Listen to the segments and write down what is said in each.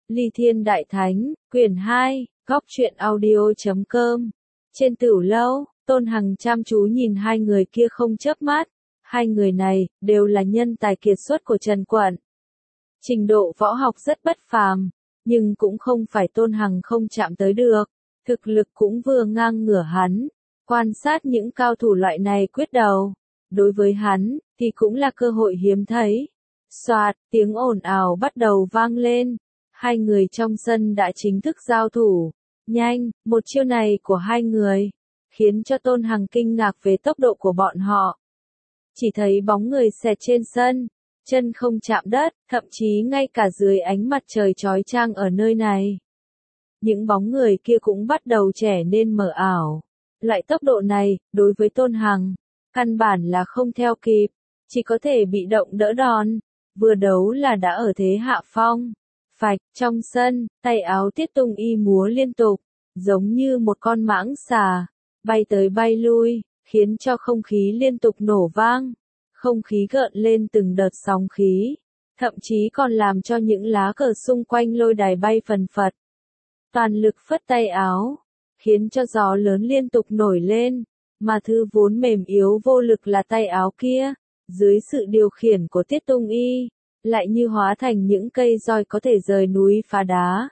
Ly Thiên Đại Thánh, quyển 2, góc truyện audio.com. Trên tửu lâu, Tôn Hằng chăm chú nhìn hai người kia không chớp mắt. Hai người này, đều là nhân tài kiệt xuất của Trần Quận. Trình độ võ học rất bất phàm, nhưng cũng không phải Tôn Hằng không chạm tới được. Thực lực cũng vừa ngang ngửa hắn. Quan sát những cao thủ loại này quyết đầu. Đối với hắn, thì cũng là cơ hội hiếm thấy. Soạt, tiếng ồn ào bắt đầu vang lên. Hai người trong sân đã chính thức giao thủ. Nhanh, một chiêu này của hai người, khiến cho Tôn Hằng kinh ngạc về tốc độ của bọn họ. Chỉ thấy bóng người xẹt trên sân, chân không chạm đất, thậm chí ngay cả dưới ánh mặt trời chói chang ở nơi này. Những bóng người kia cũng bắt đầu trẻ nên mờ ảo. Loại tốc độ này, đối với Tôn Hằng, căn bản là không theo kịp, chỉ có thể bị động đỡ đòn. Vừa đấu là đã ở thế hạ phong. Phạch, trong sân, tay áo Tiết Tung Y múa liên tục, giống như một con mãng xà, bay tới bay lui, khiến cho không khí liên tục nổ vang. Không khí gợn lên từng đợt sóng khí, thậm chí còn làm cho những lá cờ xung quanh lôi đài bay phần phật. Toàn lực phất tay áo, khiến cho gió lớn liên tục nổi lên, mà thứ vốn mềm yếu vô lực là tay áo kia, dưới sự điều khiển của Tiết Tung Y, lại như hóa thành những cây roi có thể rời núi phá đá.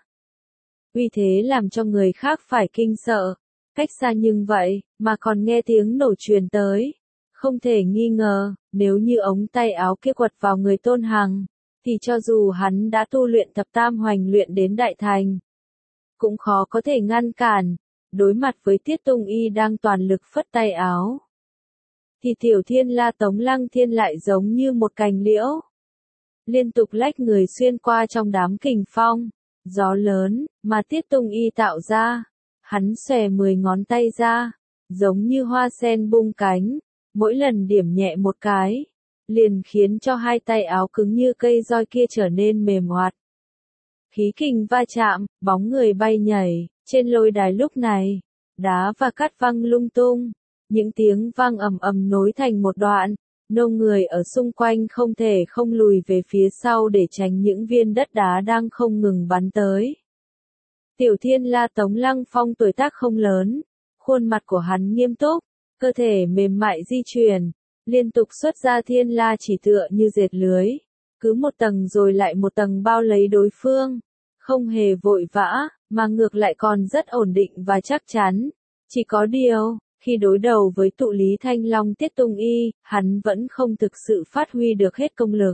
Uy thế làm cho người khác phải kinh sợ, cách xa nhưng vậy, mà còn nghe tiếng nổ truyền tới. Không thể nghi ngờ, nếu như ống tay áo kia quật vào người Tôn Hằng, thì cho dù hắn đã tu luyện thập tam hoành luyện đến đại thành, cũng khó có thể ngăn cản. Đối mặt với Tiết Tung Y đang toàn lực phất tay áo, thì Tiểu Thiên La Tống Lăng Thiên lại giống như một cành liễu, liên tục lách người xuyên qua trong đám kình phong, gió lớn, mà Tiết Tung Y tạo ra. Hắn xòe 10 ngón tay ra, giống như hoa sen bung cánh, mỗi lần điểm nhẹ một cái, liền khiến cho hai tay áo cứng như cây roi kia trở nên mềm hoạt. Khí kình va chạm, bóng người bay nhảy, trên lôi đài lúc này, đá và cát văng lung tung, những tiếng vang ầm ầm nối thành một đoạn. Nô người ở xung quanh không thể không lùi về phía sau để tránh những viên đất đá đang không ngừng bắn tới. Tiểu Thiên La Tống Lăng Phong tuổi tác không lớn, khuôn mặt của hắn nghiêm túc, cơ thể mềm mại di chuyển, liên tục xuất ra thiên la chỉ tựa như dệt lưới, cứ một tầng rồi lại một tầng bao lấy đối phương, không hề vội vã, mà ngược lại còn rất ổn định và chắc chắn. Chỉ có điều, khi đối đầu với tụ Lý Thanh Long Tiết Tung Y, hắn vẫn không thực sự phát huy được hết công lực.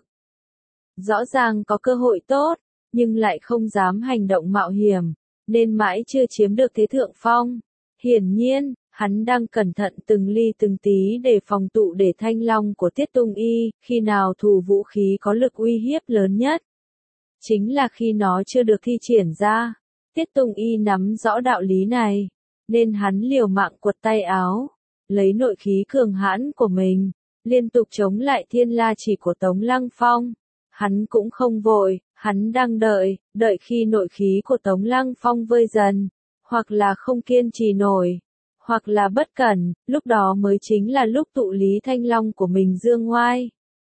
Rõ ràng có cơ hội tốt, nhưng lại không dám hành động mạo hiểm, nên mãi chưa chiếm được thế thượng phong. Hiển nhiên, hắn đang cẩn thận từng ly từng tí để phòng tụ để Thanh Long của Tiết Tung Y, khi nào thủ vũ khí có lực uy hiếp lớn nhất. Chính là khi nó chưa được thi triển ra. Tiết Tung Y nắm rõ đạo lý này, nên hắn liều mạng quật tay áo, lấy nội khí cường hãn của mình, liên tục chống lại thiên la chỉ của Tống Lăng Phong. Hắn cũng không vội, hắn đang đợi khi nội khí của Tống Lăng Phong vơi dần, hoặc là không kiên trì nổi, hoặc là bất cẩn, lúc đó mới chính là lúc tụ Lý Thanh Long của mình dương ngoai.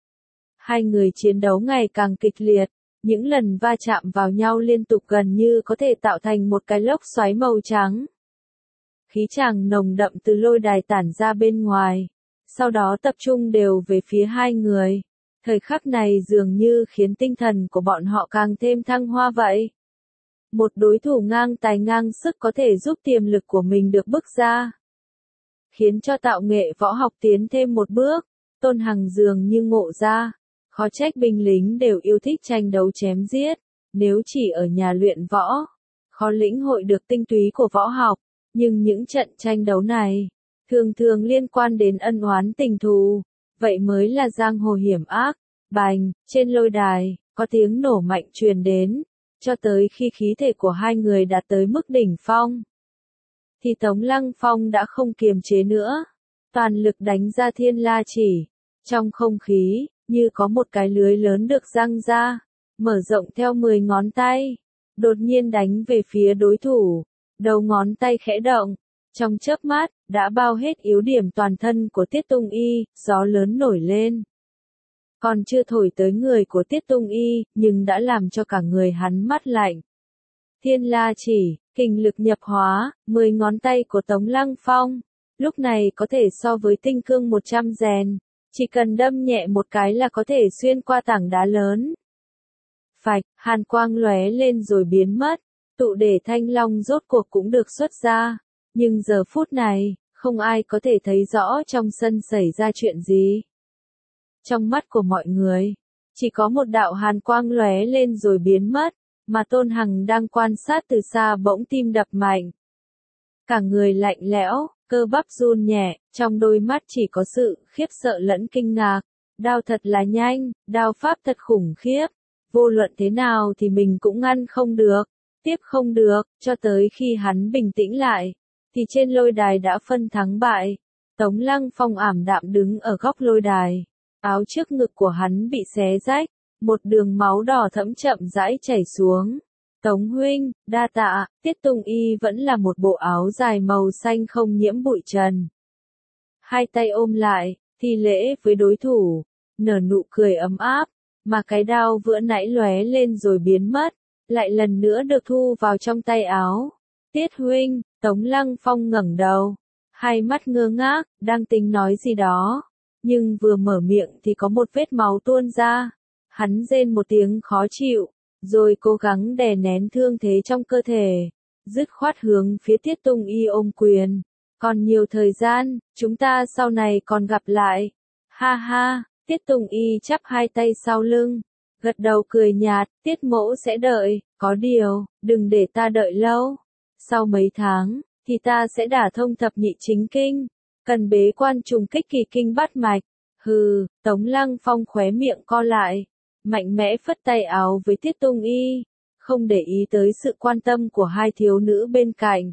Hai người chiến đấu ngày càng kịch liệt, những lần va chạm vào nhau liên tục gần như có thể tạo thành một cái lốc xoáy màu trắng. Khí tràng nồng đậm từ lôi đài tản ra bên ngoài, sau đó tập trung đều về phía hai người. Thời khắc này dường như khiến tinh thần của bọn họ càng thêm thăng hoa vậy. Một đối thủ ngang tài ngang sức có thể giúp tiềm lực của mình được bứt ra, khiến cho tạo nghệ võ học tiến thêm một bước. Tôn Hằng dường như ngộ ra, khó trách binh lính đều yêu thích tranh đấu chém giết, nếu chỉ ở nhà luyện võ, khó lĩnh hội được tinh túy của võ học. Nhưng những trận tranh đấu này, thường thường liên quan đến ân oán tình thù, vậy mới là giang hồ hiểm ác. Bành, trên lôi đài, có tiếng nổ mạnh truyền đến, cho tới khi khí thể của hai người đạt tới mức đỉnh phong, thì Tống Lăng Phong đã không kiềm chế nữa, toàn lực đánh ra thiên la chỉ. Trong không khí, như có một cái lưới lớn được giăng ra, mở rộng theo 10 ngón tay, đột nhiên đánh về phía đối thủ. Đầu ngón tay khẽ động, trong chớp mắt, đã bao hết yếu điểm toàn thân của Tiết Tung Y, gió lớn nổi lên. Còn chưa thổi tới người của Tiết Tung Y, nhưng đã làm cho cả người hắn mát lạnh. Thiên La chỉ, kình lực nhập hóa, 10 ngón tay của Tống Lăng Phong, lúc này có thể so với tinh cương 100 rèn, chỉ cần đâm nhẹ một cái là có thể xuyên qua tảng đá lớn. Phạch, hàn quang lóe lên rồi biến mất, tụ để thanh long rốt cuộc cũng được xuất ra, nhưng giờ phút này, không ai có thể thấy rõ trong sân xảy ra chuyện gì. Trong mắt của mọi người, chỉ có một đạo hàn quang lóe lên rồi biến mất, mà Tôn Hằng đang quan sát từ xa bỗng tim đập mạnh. Cả người lạnh lẽo, cơ bắp run nhẹ, trong đôi mắt chỉ có sự khiếp sợ lẫn kinh ngạc. Đao thật là nhanh, đao pháp thật khủng khiếp. Vô luận thế nào thì mình cũng ngăn không được, tiếp không được, cho tới khi hắn bình tĩnh lại, thì trên lôi đài đã phân thắng bại. Tống Lăng Phong ảm đạm đứng ở góc lôi đài, áo trước ngực của hắn bị xé rách, một đường máu đỏ thẫm chậm rãi chảy xuống. Tống huynh, đa tạ, Tiết Tùng Y vẫn là một bộ áo dài màu xanh không nhiễm bụi trần. Hai tay ôm lại, thi lễ với đối thủ, nở nụ cười ấm áp, mà cái đao vừa nãy lóe lên rồi biến mất, lại lần nữa được thu vào trong tay áo. Tiết huynh, Tống Lăng Phong ngẩng đầu, hai mắt ngơ ngác, đang tính nói gì đó, nhưng vừa mở miệng thì có một vết máu tuôn ra. Hắn rên một tiếng khó chịu, rồi cố gắng đè nén thương thế trong cơ thể, dứt khoát hướng phía Tiết Tùng Y ôm quyền. Còn nhiều thời gian, chúng ta sau này còn gặp lại. Ha ha, Tiết Tùng Y chắp hai tay sau lưng, gật đầu cười nhạt, Tiết mỗ sẽ đợi, có điều, đừng để ta đợi lâu. Sau mấy tháng, thì ta sẽ đả thông thập nhị chính kinh, cần bế quan trùng kích kỳ kinh bát mạch. Hừ, Tống Lăng Phong khóe miệng co lại, mạnh mẽ phất tay áo với Tiết Tùng Y, không để ý tới sự quan tâm của hai thiếu nữ bên cạnh.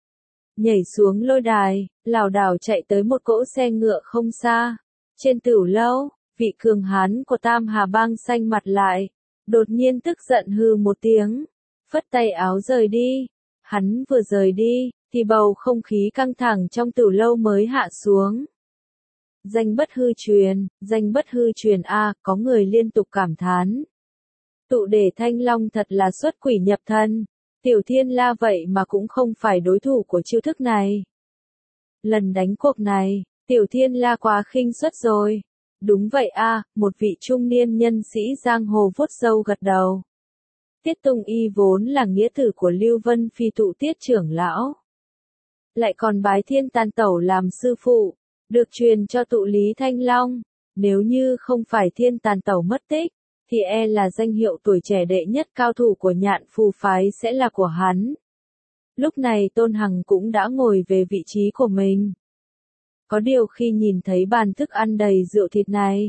Nhảy xuống lôi đài, lảo đảo chạy tới một cỗ xe ngựa không xa. Trên tửu lâu, vị cường hán của Tam Hà Bang xanh mặt lại, đột nhiên tức giận hừ một tiếng, phất tay áo rời đi. Hắn vừa rời đi, thì bầu không khí căng thẳng trong tửu lâu mới hạ xuống. Danh bất hư truyền a, có người liên tục cảm thán. Tụ để thanh long thật là xuất quỷ nhập thân, Tiểu Thiên La vậy mà cũng không phải đối thủ của chiêu thức này. Lần đánh cuộc này, Tiểu Thiên La quá khinh suất rồi. Đúng vậy a, một vị trung niên nhân sĩ giang hồ vuốt râu gật đầu. Tiết Tùng Y vốn là nghĩa tử của Lưu Vân Phi Tụ Tiết trưởng lão, lại còn bái Thiên Tàn Tẩu làm sư phụ, được truyền cho Tụ Lý Thanh Long. Nếu như không phải Thiên Tàn Tẩu mất tích, thì e là danh hiệu tuổi trẻ đệ nhất cao thủ của Nhạn Phù phái sẽ là của hắn. Lúc này Tôn Hằng cũng đã ngồi về vị trí của mình. Có điều khi nhìn thấy bàn thức ăn đầy rượu thịt này,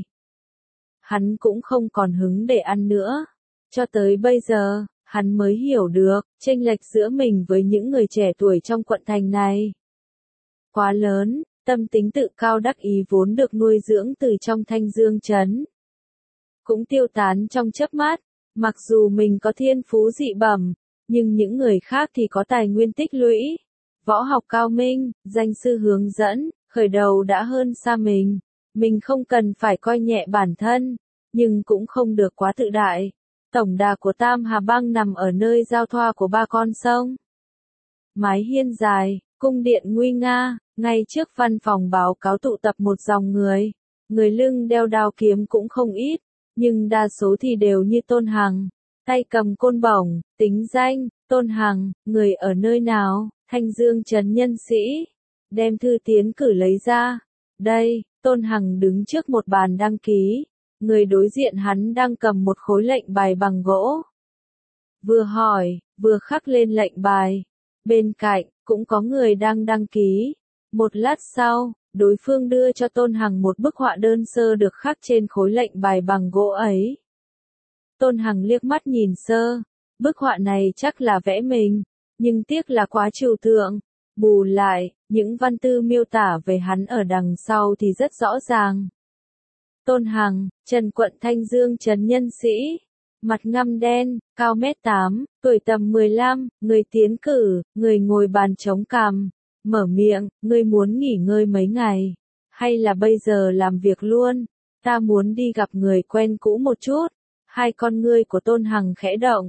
hắn cũng không còn hứng để ăn nữa. Cho tới bây giờ, hắn mới hiểu được, chênh lệch giữa mình với những người trẻ tuổi trong quận thành này quá lớn. Tâm tính tự cao đắc ý vốn được nuôi dưỡng từ trong Thanh Dương trấn, cũng tiêu tán trong chớp mắt. Mặc dù mình có thiên phú dị bẩm, nhưng những người khác thì có tài nguyên tích lũy, võ học cao minh, danh sư hướng dẫn, khởi đầu đã hơn xa mình. Mình không cần phải coi nhẹ bản thân, nhưng cũng không được quá tự đại. Tổng đà của Tam Hà Bang nằm ở nơi giao thoa của ba con sông. Mái hiên dài, cung điện nguy nga, ngay trước văn phòng báo cáo tụ tập một dòng người. Người lưng đeo đao kiếm cũng không ít, nhưng đa số thì đều như Tôn Hằng, tay cầm côn bổng, tính danh, Tôn Hằng, người ở nơi nào, Thanh Dương trấn nhân sĩ. Đem thư tiến cử lấy ra. Đây, Tôn Hằng đứng trước một bàn đăng ký. Người đối diện hắn đang cầm một khối lệnh bài bằng gỗ. Vừa hỏi, vừa khắc lên lệnh bài. Bên cạnh, cũng có người đang đăng ký. Một lát sau, đối phương đưa cho Tôn Hằng một bức họa đơn sơ được khắc trên khối lệnh bài bằng gỗ ấy. Tôn Hằng liếc mắt nhìn sơ, bức họa này chắc là vẽ mình, nhưng tiếc là quá trừu tượng. Bù lại, những văn tư miêu tả về hắn ở đằng sau thì rất rõ ràng. Tôn Hằng, Trần quận Thanh Dương trấn nhân sĩ, mặt ngăm đen, cao mét 8, tuổi tầm 15, người tiến cử, người ngồi bàn chống cằm, mở miệng, ngươi muốn nghỉ ngơi mấy ngày, hay là bây giờ làm việc luôn, ta muốn đi gặp người quen cũ một chút. Hai con ngươi của Tôn Hằng khẽ động,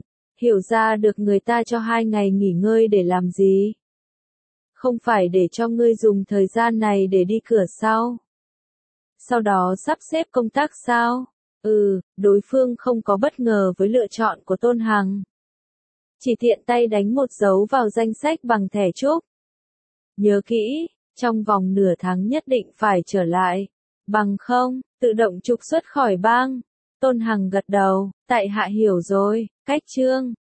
Hiểu ra được người ta cho 2 ngày nghỉ ngơi để làm gì? Không phải để cho ngươi dùng thời gian này để đi cửa sau. Sau đó sắp xếp công tác sao? Đối phương không có bất ngờ với lựa chọn của Tôn Hằng. Chỉ tiện tay đánh một dấu vào danh sách bằng thẻ chúc. Nhớ kỹ, trong vòng nửa tháng nhất định phải trở lại. Bằng không, tự động trục xuất khỏi bang. Tôn Hằng gật đầu, tại hạ hiểu rồi, cách chương.